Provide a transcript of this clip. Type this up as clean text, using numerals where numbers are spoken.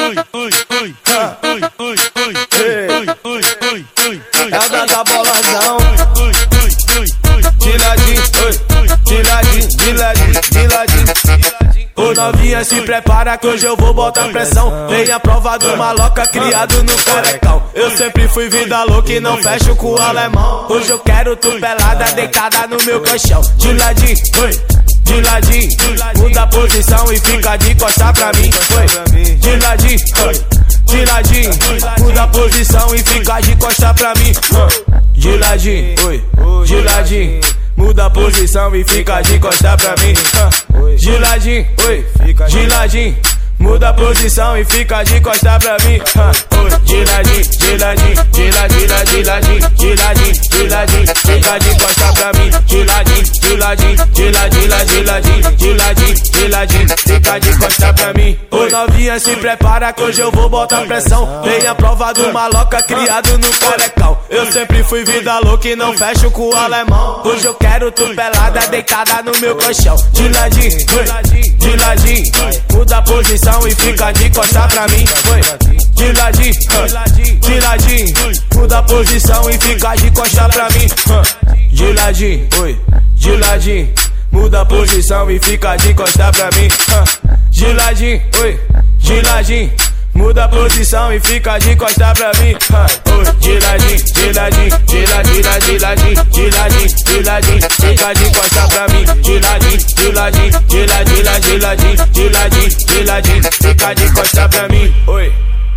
É o da bolazão. De ladinho, de ladinho. Ô novinha, se prepara que hoje eu vou botar pressão. Vem a prova do maloca criado no carecão. Eu sempre fui vida louca e não fecho com o alemão. Hoje eu quero tu pelada deitada no meu colchão. De ladinho, muda a posição e fica de costa pra mim. De ladinho, muda a posição e fica de costa pra mim. De ladinho, muda a posição e fica de costa pra mim. De ladinho, muda a posição e fica de costa pra mim. De ladinho, fica de costa pra mim. De ladinho, fica de costa pra mim. Ô novinha, se prepara que hoje eu vou botar pressão. Vem a prova do maloca criado no carecão. Eu sempre fui vida louca e não fecho com o alemão. Hoje eu quero tu pelada deitada no meu colchão. De ladinho, muda a posição e fica de costa pra mim. De ladinho, muda a posição e fica de costa pra mim. De ladinho, muda a posição e fica de costa pra mim. De ladinho, muda a posição e fica de costa pra mim. De ladinho, fica de costa pra mim. De ladinho, fica de costa pra mim. Oi.